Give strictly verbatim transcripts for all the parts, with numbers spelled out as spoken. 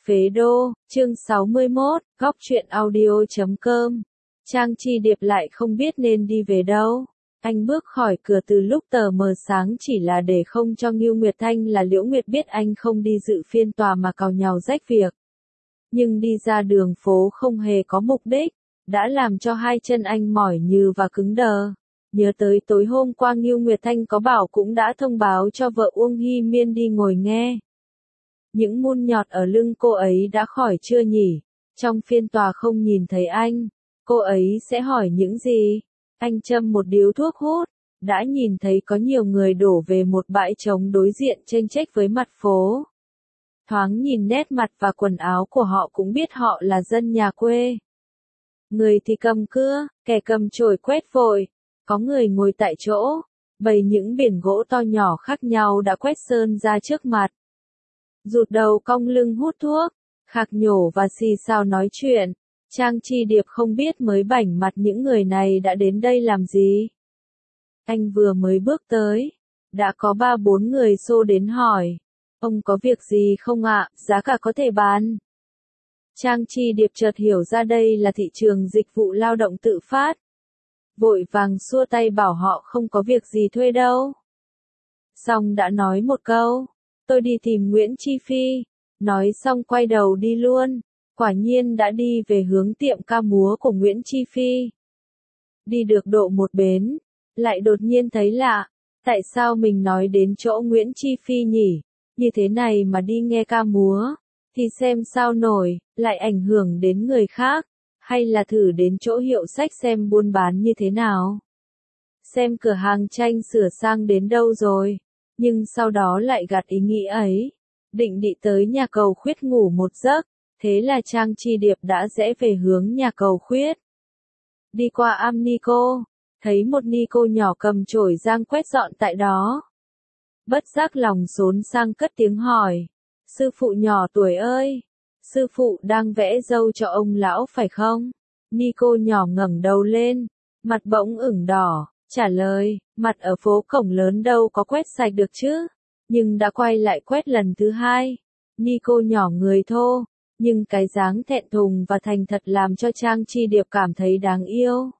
Phế Đô, chương sáu mươi mốt, góc truyện audio chấm com. Trang Chi Điệp lại không biết nên đi về đâu. Anh bước khỏi cửa từ lúc tờ mờ sáng chỉ là để không cho Ngưu Nguyệt Thanh là Liễu Nguyệt biết anh không đi dự phiên tòa mà càu nhàu rách việc. Nhưng đi ra đường phố không hề có mục đích, đã làm cho hai chân anh mỏi nhừ và cứng đờ. Nhớ tới tối hôm qua Ngưu Nguyệt Thanh có bảo cũng đã thông báo cho vợ Uông Hy Miên đi ngồi nghe. Những mun nhọt ở lưng cô ấy đã khỏi chưa nhỉ? Trong phiên tòa không nhìn thấy anh, cô ấy sẽ hỏi những gì? Anh châm một điếu thuốc hút, đã nhìn thấy có nhiều người đổ về một bãi trống đối diện chênh chếch với mặt phố. Thoáng nhìn nét mặt và quần áo của họ cũng biết họ là dân nhà quê. Người thì cầm cưa, kẻ cầm chổi quét vội, có người ngồi tại chỗ, bày những biển gỗ to nhỏ khác nhau đã quét sơn ra trước mặt. Rụt đầu cong lưng hút thuốc, khạc nhổ và xì xào nói chuyện. Trang Chi Điệp không biết mới bảnh mặt những người này đã đến đây làm gì. Anh vừa mới bước tới, đã có ba bốn người xô đến hỏi. Ông có việc gì không ạ, giá cả có thể bán. Trang Chi Điệp chợt hiểu ra đây là thị trường dịch vụ lao động tự phát. Vội vàng xua tay bảo họ không có việc gì thuê đâu. Xong đã nói một câu. Tôi đi tìm Nguyễn Chi Phi, nói xong quay đầu đi luôn, quả nhiên đã đi về hướng tiệm ca múa của Nguyễn Chi Phi. Đi được độ một bến, lại đột nhiên thấy lạ, tại sao mình nói đến chỗ Nguyễn Chi Phi nhỉ, như thế này mà đi nghe ca múa, thì xem sao nổi, lại ảnh hưởng đến người khác, hay là thử đến chỗ hiệu sách xem buôn bán như thế nào. Xem cửa hàng tranh sửa sang đến đâu rồi. Nhưng sau đó lại gạt ý nghĩ ấy, định đi tới nhà cầu Khuyết ngủ một giấc, thế là Trang Chi Điệp đã rẽ về hướng nhà cầu Khuyết. Đi qua am ni cô, thấy một ni cô nhỏ cầm chổi giang quét dọn tại đó. Bất giác lòng xốn sang cất tiếng hỏi, sư phụ nhỏ tuổi ơi, sư phụ đang vẽ dâu cho ông lão phải không? Ni cô nhỏ ngẩng đầu lên, mặt bỗng ửng đỏ. Trả lời, mặt ở phố cổng lớn đâu có quét sạch được chứ, nhưng đã quay lại quét lần thứ hai. Ni cô nhỏ người thô, nhưng cái dáng thẹn thùng và thành thật làm cho Trang Chi Điệp cảm thấy đáng yêu.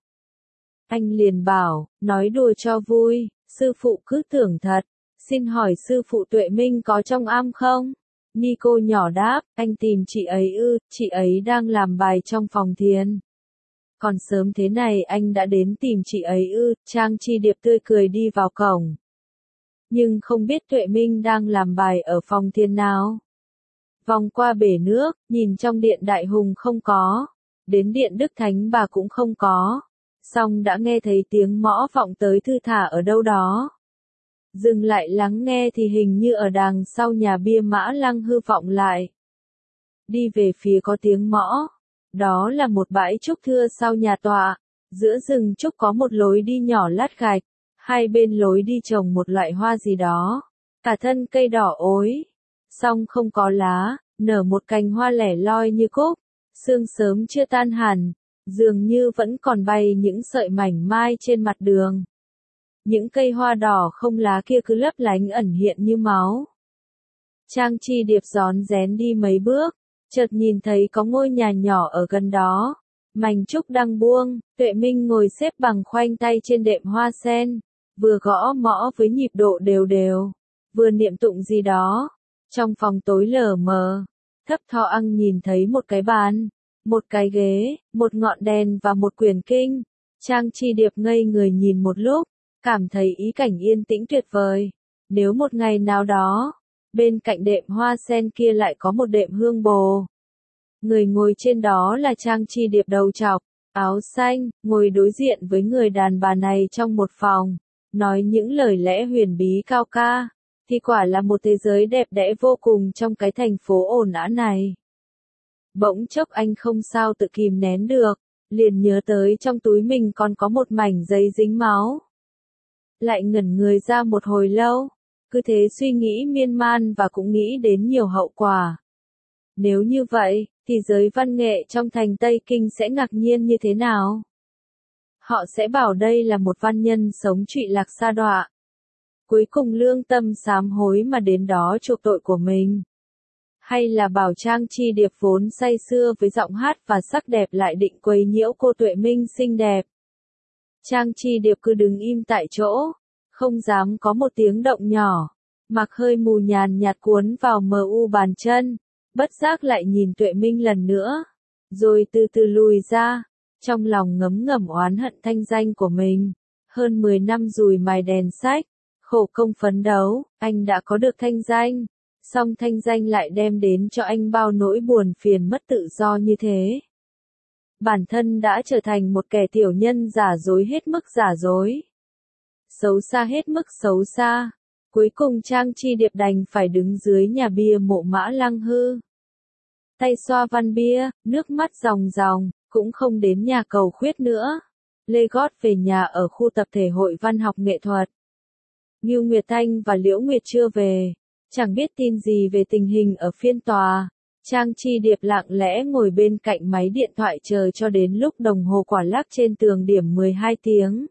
Anh liền bảo, nói đùa cho vui, sư phụ cứ tưởng thật, xin hỏi sư phụ Tuệ Minh có trong am không? Ni cô nhỏ đáp, anh tìm chị ấy ư, chị ấy đang làm bài trong phòng thiền. Còn sớm thế này anh đã đến tìm chị ấy ư, Trang Chi Điệp tươi cười đi vào cổng. Nhưng không biết Tuệ Minh đang làm bài ở phòng thiền nào. Vòng qua bể nước, nhìn trong điện Đại Hùng không có, đến điện Đức Thánh Bà cũng không có, xong đã nghe thấy tiếng mõ vọng tới thư thả ở đâu đó. Dừng lại lắng nghe thì hình như ở đằng sau nhà bia Mã Lăng hư vọng lại. Đi về phía có tiếng mõ. Đó là một bãi trúc thưa sau nhà tọa, giữa rừng trúc có một lối đi nhỏ lát gạch, hai bên lối đi trồng một loại hoa gì đó, cả thân cây đỏ ối, song không có lá, nở một cành hoa lẻ loi như cúc, sương sớm chưa tan hẳn, dường như vẫn còn bay những sợi mảnh mai trên mặt đường. Những cây hoa đỏ không lá kia cứ lấp lánh ẩn hiện như máu. Trang Chi Điệp rón rén đi mấy bước. Chợt nhìn thấy có ngôi nhà nhỏ ở gần đó, mành trúc đang buông, Tuệ Minh ngồi xếp bằng khoanh tay trên đệm hoa sen, vừa gõ mõ với nhịp độ đều đều, vừa niệm tụng gì đó. Trong phòng tối lờ mờ, thấp tho ăn nhìn thấy một cái bàn, một cái ghế, một ngọn đèn và một quyển kinh. Trang Chi Điệp ngây người nhìn một lúc, cảm thấy ý cảnh yên tĩnh tuyệt vời. Nếu một ngày nào đó, bên cạnh đệm hoa sen kia lại có một đệm hương bồ. Người ngồi trên đó là Trang Chi Điệp đầu trọc, áo xanh, ngồi đối diện với người đàn bà này trong một phòng, nói những lời lẽ huyền bí cao ca, thì quả là một thế giới đẹp đẽ vô cùng trong cái thành phố ồn ào này. Bỗng chốc anh không sao tự kìm nén được, liền nhớ tới trong túi mình còn có một mảnh giấy dính máu. Lại ngẩn người ra một hồi lâu. Cứ thế suy nghĩ miên man và cũng nghĩ đến nhiều hậu quả. Nếu như vậy, thì giới văn nghệ trong thành Tây Kinh sẽ ngạc nhiên như thế nào? Họ sẽ bảo đây là một văn nhân sống trụy lạc sa đọa. Cuối cùng lương tâm sám hối mà đến đó chuộc tội của mình. Hay là bảo Trang Chi Điệp vốn say sưa với giọng hát và sắc đẹp lại định quấy nhiễu cô Tuệ Minh xinh đẹp. Trang Chi Điệp cứ đứng im tại chỗ, không dám có một tiếng động nhỏ, mặc hơi mù nhàn nhạt cuốn vào mờ u bàn chân, bất giác lại nhìn Tuệ Minh lần nữa, rồi từ từ lùi ra, trong lòng ngấm ngầm oán hận thanh danh của mình. Hơn mười năm dùi mài đèn sách, khổ công phấn đấu, anh đã có được thanh danh, song thanh danh lại đem đến cho anh bao nỗi buồn phiền mất tự do như thế. Bản thân đã trở thành một kẻ tiểu nhân giả dối hết mức giả dối. Xấu xa hết mức xấu xa. Cuối cùng Trang Chi Điệp đành phải đứng dưới nhà bia mộ Mã Lăng Hư. Tay xoa văn bia, nước mắt ròng ròng, cũng không đến nhà cầu khuyết nữa. Lê gót về nhà ở khu tập thể Hội Văn học Nghệ thuật. Ngưu Nguyệt Thanh và Liễu Nguyệt chưa về, chẳng biết tin gì về tình hình ở phiên tòa. Trang Chi Điệp lặng lẽ ngồi bên cạnh máy điện thoại chờ cho đến lúc đồng hồ quả lắc trên tường điểm mười hai tiếng.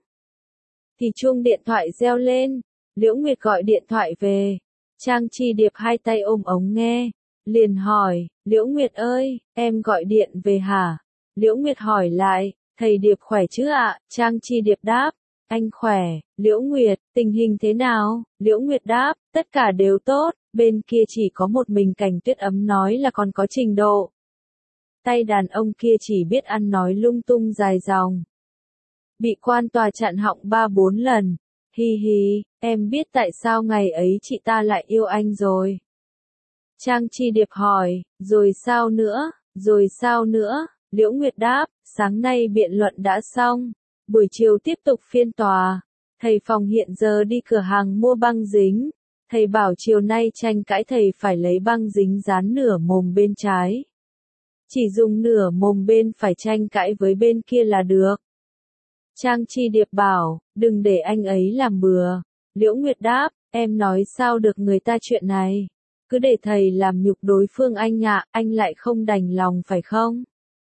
Thì chuông điện thoại reo lên, Liễu Nguyệt gọi điện thoại về. Trang Chi Điệp hai tay ôm ống nghe, liền hỏi, Liễu Nguyệt ơi, em gọi điện về hả? Liễu Nguyệt hỏi lại, thầy Điệp khỏe chứ ạ? Trang Chi Điệp đáp, anh khỏe. Liễu Nguyệt, tình hình thế nào? Liễu Nguyệt đáp, tất cả đều tốt, bên kia chỉ có một mình Cảnh Tuyết Ấm nói là còn có trình độ. Tay đàn ông kia chỉ biết ăn nói lung tung dài dòng. Bị quan tòa chặn họng ba bốn lần. Hi hi, em biết tại sao ngày ấy chị ta lại yêu anh rồi. Trang Chi Điệp hỏi, rồi sao nữa, rồi sao nữa? Liễu Nguyệt đáp, sáng nay biện luận đã xong, buổi chiều tiếp tục phiên tòa. Thầy phòng hiện giờ đi cửa hàng mua băng dính. Thầy bảo chiều nay tranh cãi thầy phải lấy băng dính dán nửa mồm bên trái. Chỉ dùng nửa mồm bên phải tranh cãi với bên kia là được. Trang Chi Điệp bảo, đừng để anh ấy làm bừa. Liễu Nguyệt đáp, em nói sao được người ta chuyện này. Cứ để thầy làm nhục đối phương anh ạ, anh lại không đành lòng phải không?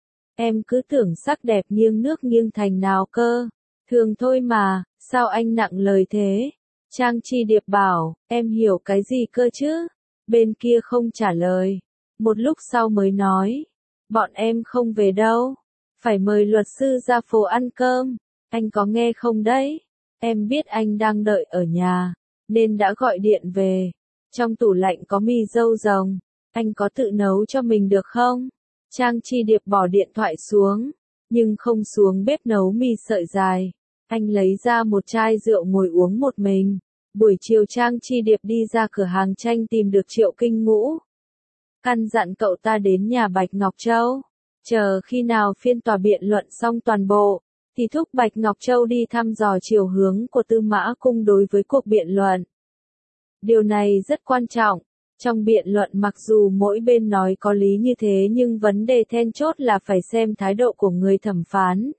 Em cứ tưởng sắc đẹp nghiêng nước nghiêng thành nào cơ. Thường thôi mà, sao anh nặng lời thế? Trang Chi Điệp bảo, em hiểu cái gì cơ chứ? Bên kia không trả lời. Một lúc sau mới nói, bọn em không về đâu. Phải mời luật sư ra phố ăn cơm. Anh có nghe không đấy? Em biết anh đang đợi ở nhà, nên đã gọi điện về. Trong tủ lạnh có mì dâu rồng. Anh có tự nấu cho mình được không? Trang Chi Điệp bỏ điện thoại xuống, nhưng không xuống bếp nấu mì sợi dài. Anh lấy ra một chai rượu ngồi uống một mình. Buổi chiều Trang Chi Điệp đi ra cửa hàng tranh tìm được Triệu Kinh Ngũ. Căn dặn cậu ta đến nhà Bạch Ngọc Châu. Chờ khi nào phiên tòa biện luận xong toàn bộ, thì thúc Bạch Ngọc Châu đi thăm dò chiều hướng của Tư Mã Cung đối với cuộc biện luận. Điều này rất quan trọng. Trong biện luận mặc dù mỗi bên nói có lý như thế nhưng vấn đề then chốt là phải xem thái độ của người thẩm phán.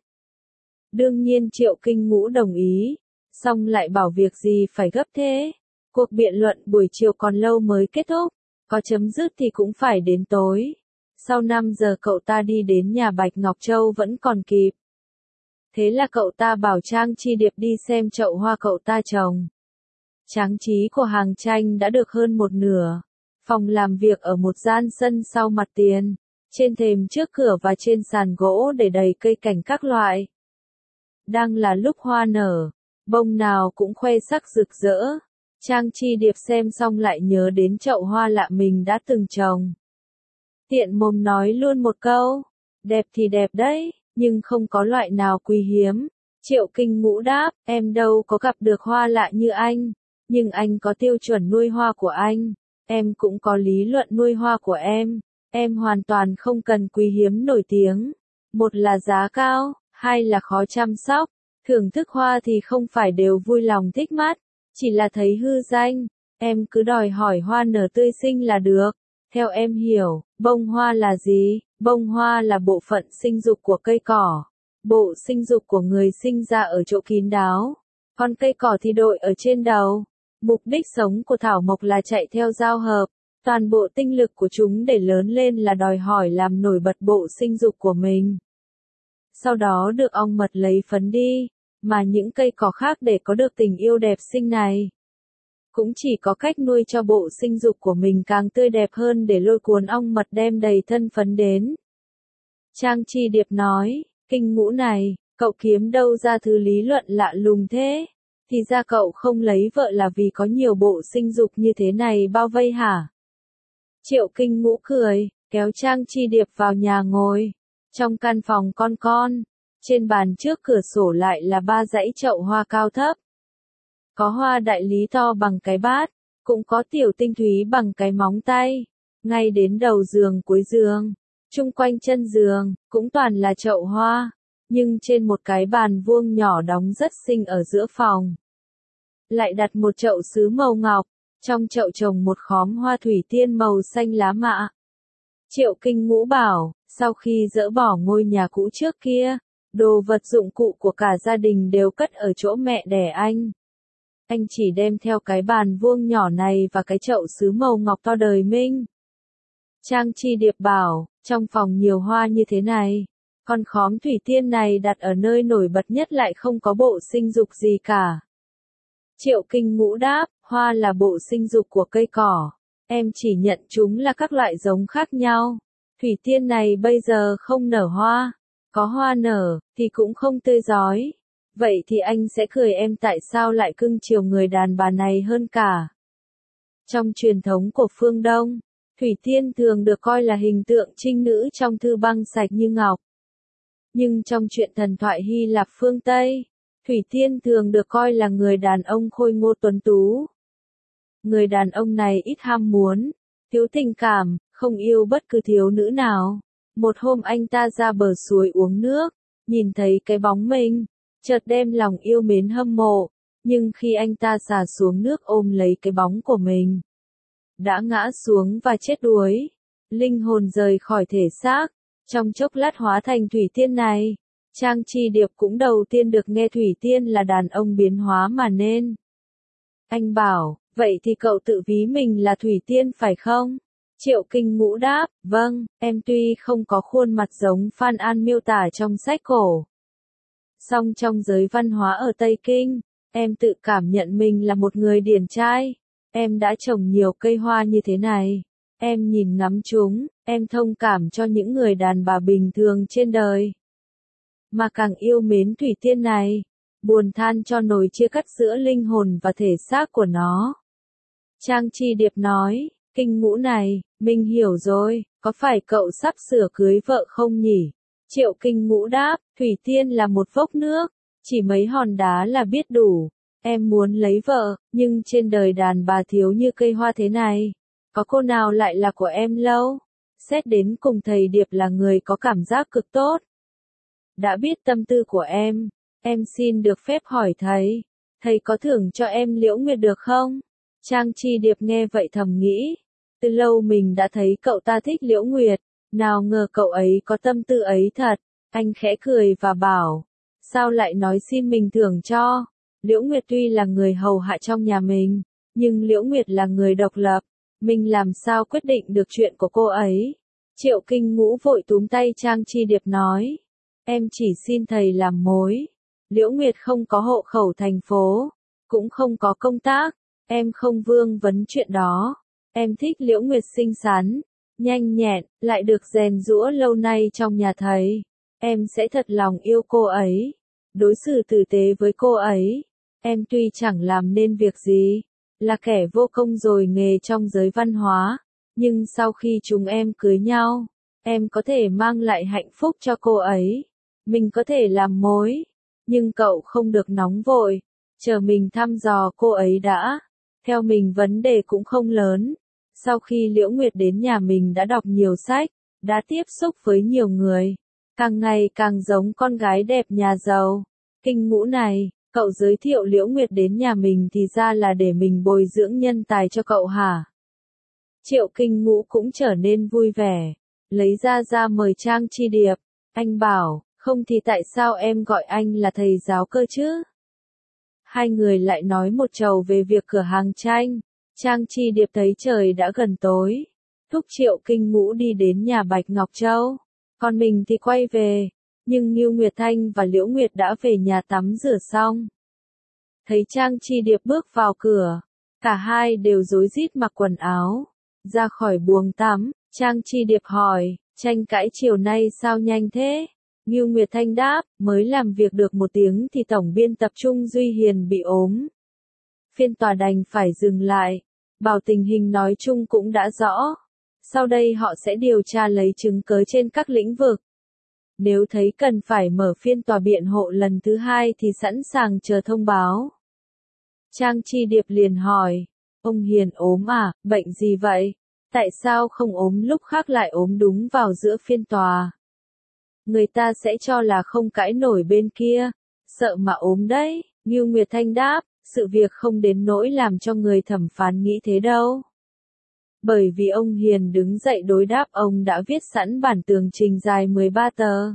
Đương nhiên Triệu Kinh Ngũ đồng ý, song lại bảo việc gì phải gấp thế. Cuộc biện luận buổi chiều còn lâu mới kết thúc, có chấm dứt thì cũng phải đến tối. Sau năm giờ cậu ta đi đến nhà Bạch Ngọc Châu vẫn còn kịp. Thế là cậu ta bảo Trang Chi Điệp đi xem chậu hoa cậu ta trồng. Trang trí của hàng tranh đã được hơn một nửa. Phòng làm việc ở một gian sân sau mặt tiền. Trên thềm trước cửa và trên sàn gỗ để đầy cây cảnh các loại. Đang là lúc hoa nở, bông nào cũng khoe sắc rực rỡ. Trang Chi Điệp xem xong lại nhớ đến chậu hoa lạ mình đã từng trồng. Tiện mồm nói luôn một câu, đẹp thì đẹp đấy, nhưng không có loại nào quý hiếm. Triệu Kinh Ngũ đáp, em đâu có gặp được hoa lạ như anh, nhưng anh có tiêu chuẩn nuôi hoa của anh, em cũng có lý luận nuôi hoa của em, em hoàn toàn không cần quý hiếm nổi tiếng. Một là giá cao, hai là khó chăm sóc. Thưởng thức hoa thì không phải đều vui lòng thích mắt, chỉ là thấy hư danh. Em cứ đòi hỏi hoa nở tươi xinh là được. Theo em hiểu, bông hoa là gì? Bông hoa là bộ phận sinh dục của cây cỏ. Bộ sinh dục của người sinh ra ở chỗ kín đáo, còn cây cỏ thì đội ở trên đầu. Mục đích sống của thảo mộc là chạy theo giao hợp. Toàn bộ tinh lực của chúng để lớn lên là đòi hỏi làm nổi bật bộ sinh dục của mình. Sau đó được ong mật lấy phấn đi, mà những cây cỏ khác để có được tình yêu đẹp xinh này. cũng chỉ có cách nuôi cho bộ sinh dục của mình càng tươi đẹp hơn để lôi cuốn ong mật đem đầy thân phấn đến. Trang Chi Điệp nói, kinh ngũ này, cậu kiếm đâu ra thứ lý luận lạ lùng thế? Thì ra cậu không lấy vợ là vì có nhiều bộ sinh dục như thế này bao vây hả? Triệu Kinh Ngũ cười, kéo Trang Chi Điệp vào nhà ngồi. Trong căn phòng con con, trên bàn trước cửa sổ lại là ba dãy chậu hoa cao thấp. Có hoa đại lý to bằng cái bát, cũng có tiểu tinh thúy bằng cái móng tay. Ngay đến đầu giường cuối giường, chung quanh chân giường, cũng toàn là chậu hoa. Nhưng trên một cái bàn vuông nhỏ đóng rất xinh ở giữa phòng, lại đặt một chậu sứ màu ngọc, trong chậu trồng một khóm hoa thủy tiên màu xanh lá mạ. Triệu Kinh Ngũ bảo, sau khi dỡ bỏ ngôi nhà cũ trước kia, đồ vật dụng cụ của cả gia đình đều cất ở chỗ mẹ đẻ anh. Anh chỉ đem theo cái bàn vuông nhỏ này và cái chậu sứ màu ngọc to đời minh. Trang Chi Điệp bảo, trong phòng nhiều hoa như thế này, con khóm thủy tiên này đặt ở nơi nổi bật nhất lại không có bộ sinh dục gì cả. Triệu Kinh Ngũ đáp, hoa là bộ sinh dục của cây cỏ. Em chỉ nhận chúng là các loại giống khác nhau. Thủy tiên này bây giờ không nở hoa. Có hoa nở, thì cũng không tươi rói. Vậy thì anh sẽ cười em tại sao lại cưng chiều người đàn bà này hơn cả. Trong truyền thống của phương Đông, thủy tiên thường được coi là hình tượng trinh nữ trong thư băng sạch như ngọc. Nhưng trong truyện thần thoại Hy Lạp phương Tây, thủy tiên thường được coi là người đàn ông khôi ngô tuấn tú. Người đàn ông này ít ham muốn, thiếu tình cảm, không yêu bất cứ thiếu nữ nào. Một hôm anh ta ra bờ suối uống nước, nhìn thấy cái bóng mình, chợt đem lòng yêu mến hâm mộ. Nhưng khi anh ta xà xuống nước ôm lấy cái bóng của mình, đã ngã xuống và chết đuối. Linh hồn rời khỏi thể xác, trong chốc lát hóa thành thủy tiên này. Trang Chi Điệp cũng đầu tiên được nghe thủy tiên là đàn ông biến hóa mà nên. Anh bảo, vậy thì cậu tự ví mình là thủy tiên phải không? Triệu Kinh Ngũ đáp, vâng, em tuy không có khuôn mặt giống Phan An miêu tả trong sách cổ. Song trong giới văn hóa ở Tây Kinh, em tự cảm nhận mình là một người điển trai. Em đã trồng nhiều cây hoa như thế này. Em nhìn ngắm chúng, em thông cảm cho những người đàn bà bình thường trên đời. Mà càng yêu mến thủy tiên này, buồn than cho nỗi chia cắt giữa linh hồn và thể xác của nó. Trang Chi Điệp nói, Kinh Ngũ này, mình hiểu rồi, có phải cậu sắp sửa cưới vợ không nhỉ? Triệu Kinh Ngũ đáp, thủy tiên là một vốc nước, chỉ mấy hòn đá là biết đủ. Em muốn lấy vợ, nhưng trên đời đàn bà thiếu như cây hoa thế này. Có cô nào lại là của em lâu? Xét đến cùng thầy Điệp là người có cảm giác cực tốt. Đã biết tâm tư của em, em xin được phép hỏi thầy, thầy có thưởng cho em Liễu Nguyệt được không? Trang Chi Điệp nghe vậy thầm nghĩ, từ lâu mình đã thấy cậu ta thích Liễu Nguyệt, nào ngờ cậu ấy có tâm tư ấy thật. Anh khẽ cười và bảo, sao lại nói xin mình thưởng cho? Liễu Nguyệt tuy là người hầu hạ trong nhà mình, nhưng Liễu Nguyệt là người độc lập, mình làm sao quyết định được chuyện của cô ấy? Triệu Kinh Ngũ vội túm tay Trang Chi Điệp nói, em chỉ xin thầy làm mối. Liễu Nguyệt không có hộ khẩu thành phố, cũng không có công tác, em không vương vấn chuyện đó. Em thích Liễu Nguyệt xinh xắn, nhanh nhẹn, lại được rèn giũa lâu nay trong nhà thầy. Em sẽ thật lòng yêu cô ấy, đối xử tử tế với cô ấy. Em tuy chẳng làm nên việc gì, là kẻ vô công rồi nghề trong giới văn hóa, nhưng sau khi chúng em cưới nhau, em có thể mang lại hạnh phúc cho cô ấy. Mình có thể làm mối, nhưng cậu không được nóng vội, chờ mình thăm dò cô ấy đã. Theo mình vấn đề cũng không lớn. Sau khi Liễu Nguyệt đến nhà mình đã đọc nhiều sách, đã tiếp xúc với nhiều người, càng ngày càng giống con gái đẹp nhà giàu. Kinh Ngũ này, cậu giới thiệu Liễu Nguyệt đến nhà mình thì ra là để mình bồi dưỡng nhân tài cho cậu hả? Triệu Kinh Ngũ cũng trở nên vui vẻ, lấy ra ra mời Trang Chi Điệp. Anh bảo, không thì tại sao em gọi anh là thầy giáo cơ chứ? Hai người lại nói một trầu về việc cửa hàng tranh. Trang Chi Điệp thấy trời đã gần tối, thúc Triệu Kinh Ngũ đi đến nhà Bạch Ngọc Châu, còn mình thì quay về. Nhưng Ngưu Nguyệt Thanh và Liễu Nguyệt đã về nhà tắm rửa xong. Thấy Trang Chi Điệp bước vào cửa, Cả hai đều rối rít mặc quần áo, ra khỏi buồng tắm. Trang Chi Điệp hỏi, tranh cãi chiều nay sao nhanh thế? Ngưu Nguyệt Thanh đáp, mới làm việc được một tiếng thì tổng biên tập Trung Duy Hiền bị ốm. Phiên tòa đành phải dừng lại. Bảo tình hình nói chung cũng đã rõ. Sau đây họ sẽ điều tra lấy chứng cớ trên các lĩnh vực. Nếu thấy cần phải mở phiên tòa biện hộ lần thứ hai thì sẵn sàng chờ thông báo. Trang Chi Điệp liền hỏi, ông Hiền ốm à, bệnh gì vậy? Tại sao không ốm lúc khác lại ốm đúng vào giữa phiên tòa? Người ta sẽ cho là không cãi nổi bên kia, sợ mà ốm đấy. Ngưu Nguyệt Thanh đáp, sự việc không đến nỗi làm cho người thẩm phán nghĩ thế đâu. Bởi vì ông Hiền đứng dậy đối đáp, ông đã viết sẵn bản tường trình dài mười ba tờ.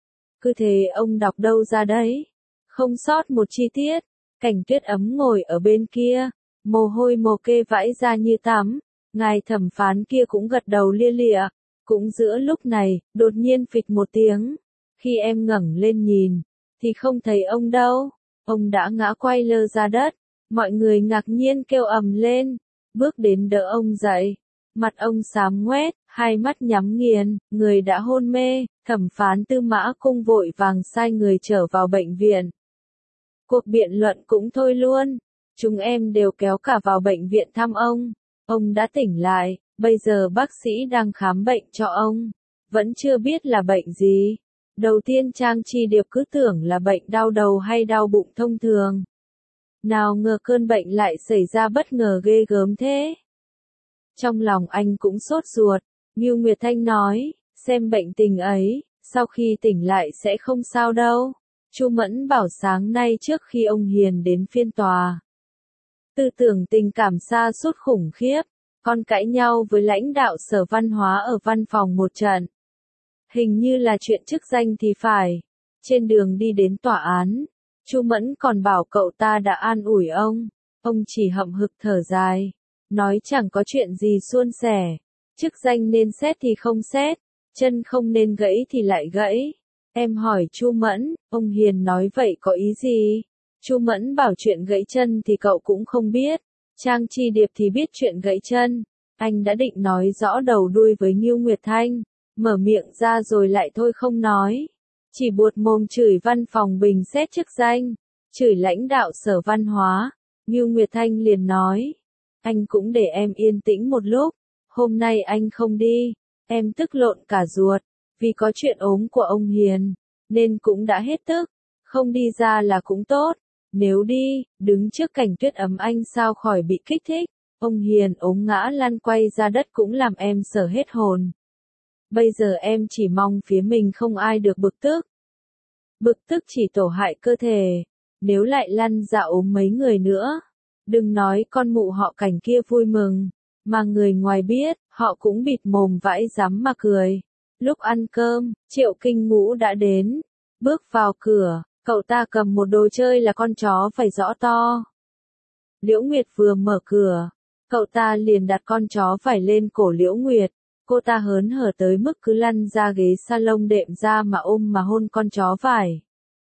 Cứ thế ông đọc đâu ra đấy? Không sót một chi tiết. Cảnh Tuyết Ấm ngồi ở bên kia, mồ hôi mồ kê vãi ra như tắm. Ngài thẩm phán kia cũng gật đầu lia lịa. Cũng giữa lúc này, đột nhiên phịch một tiếng. Khi em ngẩng lên nhìn, thì không thấy ông đâu. Ông đã ngã quay lơ ra đất. Mọi người ngạc nhiên kêu ầm lên. Bước đến đỡ ông dậy. Mặt ông xám ngoét, hai mắt nhắm nghiền, người đã hôn mê. Thẩm phán Tư Mã Cung vội vàng sai người trở vào bệnh viện. Cuộc biện luận cũng thôi luôn. Chúng em đều kéo cả vào bệnh viện thăm ông. Ông đã tỉnh lại, bây giờ bác sĩ đang khám bệnh cho ông. Vẫn chưa biết là bệnh gì. Đầu tiên Trang Chi Điệp cứ tưởng là bệnh đau đầu hay đau bụng thông thường. Nào ngờ cơn bệnh lại xảy ra bất ngờ ghê gớm thế. Trong lòng anh cũng sốt ruột. Ngưu Nguyệt Thanh nói, xem bệnh tình ấy, sau khi tỉnh lại sẽ không sao đâu. Chu Mẫn bảo sáng nay trước khi ông Hiền đến phiên tòa. Tư tưởng tình cảm sa sút khủng khiếp, con cãi nhau với lãnh đạo Sở Văn hóa ở văn phòng một trận. Hình như là chuyện chức danh thì phải. Trên đường đi đến tòa án, Chu Mẫn còn bảo cậu ta đã an ủi ông. Ông chỉ hậm hực thở dài, nói chẳng có chuyện gì suôn sẻ. Chức danh nên xét thì không xét, chân không nên gãy thì lại gãy. Em hỏi Chu Mẫn, ông Hiền nói vậy có ý gì? Chu Mẫn bảo chuyện gãy chân thì cậu cũng không biết. Trang Chi Điệp thì biết chuyện gãy chân. Anh đã định nói rõ đầu đuôi với Ngưu Nguyệt Thanh, mở miệng ra rồi lại thôi không nói. Chỉ buột mồm chửi văn phòng bình xét chức danh, chửi lãnh đạo Sở Văn hóa. Ngưu Nguyệt Thanh liền nói, anh cũng để em yên tĩnh một lúc. Hôm nay anh không đi, em tức lộn cả ruột. Vì có chuyện ốm của ông Hiền, nên cũng đã hết tức. Không đi ra là cũng tốt. Nếu đi, đứng trước Cảnh Tuyết Ấm anh sao khỏi bị kích thích. Ông Hiền ốm ngã lăn quay ra đất cũng làm em sợ hết hồn. Bây giờ em chỉ mong phía mình không ai được bực tức. Bực tức chỉ tổ hại cơ thể. Nếu lại lăn ra ốm mấy người nữa, đừng nói con mụ họ Cảnh kia vui mừng, mà người ngoài biết, họ cũng bịt mồm vãi rắm mà cười. Lúc ăn cơm, Triệu Kinh Ngũ đã đến. Bước vào cửa, cậu ta cầm một đồ chơi là con chó phải rõ to. Liễu Nguyệt vừa mở cửa, cậu ta liền đặt con chó phải lên cổ Liễu Nguyệt. Cô ta hớn hở tới mức cứ lăn ra ghế salon đệm ra mà ôm mà hôn con chó vải.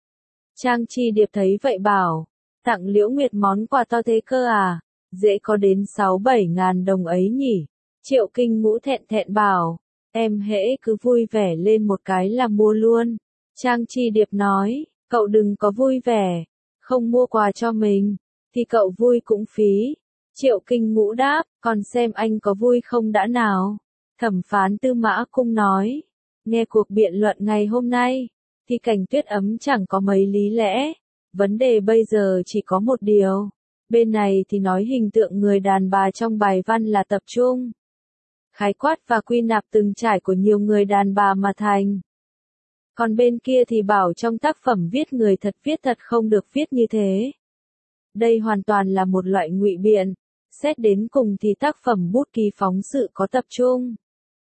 Trang Chi Điệp thấy vậy bảo, tặng Liễu Nguyệt món quà to thế cơ à, dễ có đến sáu bảy ngàn đồng ấy nhỉ. Triệu Kinh Ngũ thẹn thẹn bảo, em hễ cứ vui vẻ lên một cái là mua luôn. Trang Chi Điệp nói, cậu đừng có vui vẻ, không mua quà cho mình, thì cậu vui cũng phí. Triệu Kinh Ngũ đáp, còn xem anh có vui không đã nào. Thẩm phán Tư Mã Cung nói, nghe cuộc biện luận ngày hôm nay, thì Cảnh Tuyết Ấm chẳng có mấy lý lẽ. Vấn đề bây giờ chỉ có một điều. Bên này thì nói hình tượng người đàn bà trong bài văn là tập trung, khái quát và quy nạp từng trải của nhiều người đàn bà mà thành. Còn bên kia thì bảo trong tác phẩm viết người thật viết thật không được viết như thế. Đây hoàn toàn là một loại ngụy biện. Xét đến cùng thì tác phẩm bút ký phóng sự có tập trung,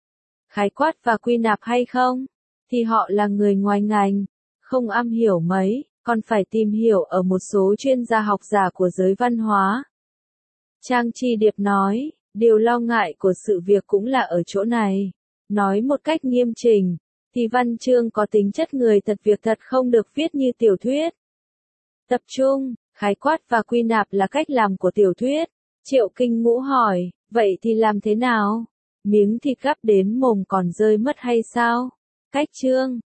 khái quát và quy nạp hay không, thì họ là người ngoài ngành, không am hiểu mấy, còn phải tìm hiểu ở một số chuyên gia học giả của giới văn hóa. Trang Chi Điệp nói, điều lo ngại của sự việc cũng là ở chỗ này. Nói một cách nghiêm chỉnh, thì văn chương có tính chất người thật việc thật không được viết như tiểu thuyết. Tập trung, khái quát và quy nạp là cách làm của tiểu thuyết. Triệu Kinh Ngũ hỏi, vậy thì làm thế nào? Miếng thịt gắp đến mồm còn rơi mất hay sao? Cách Trương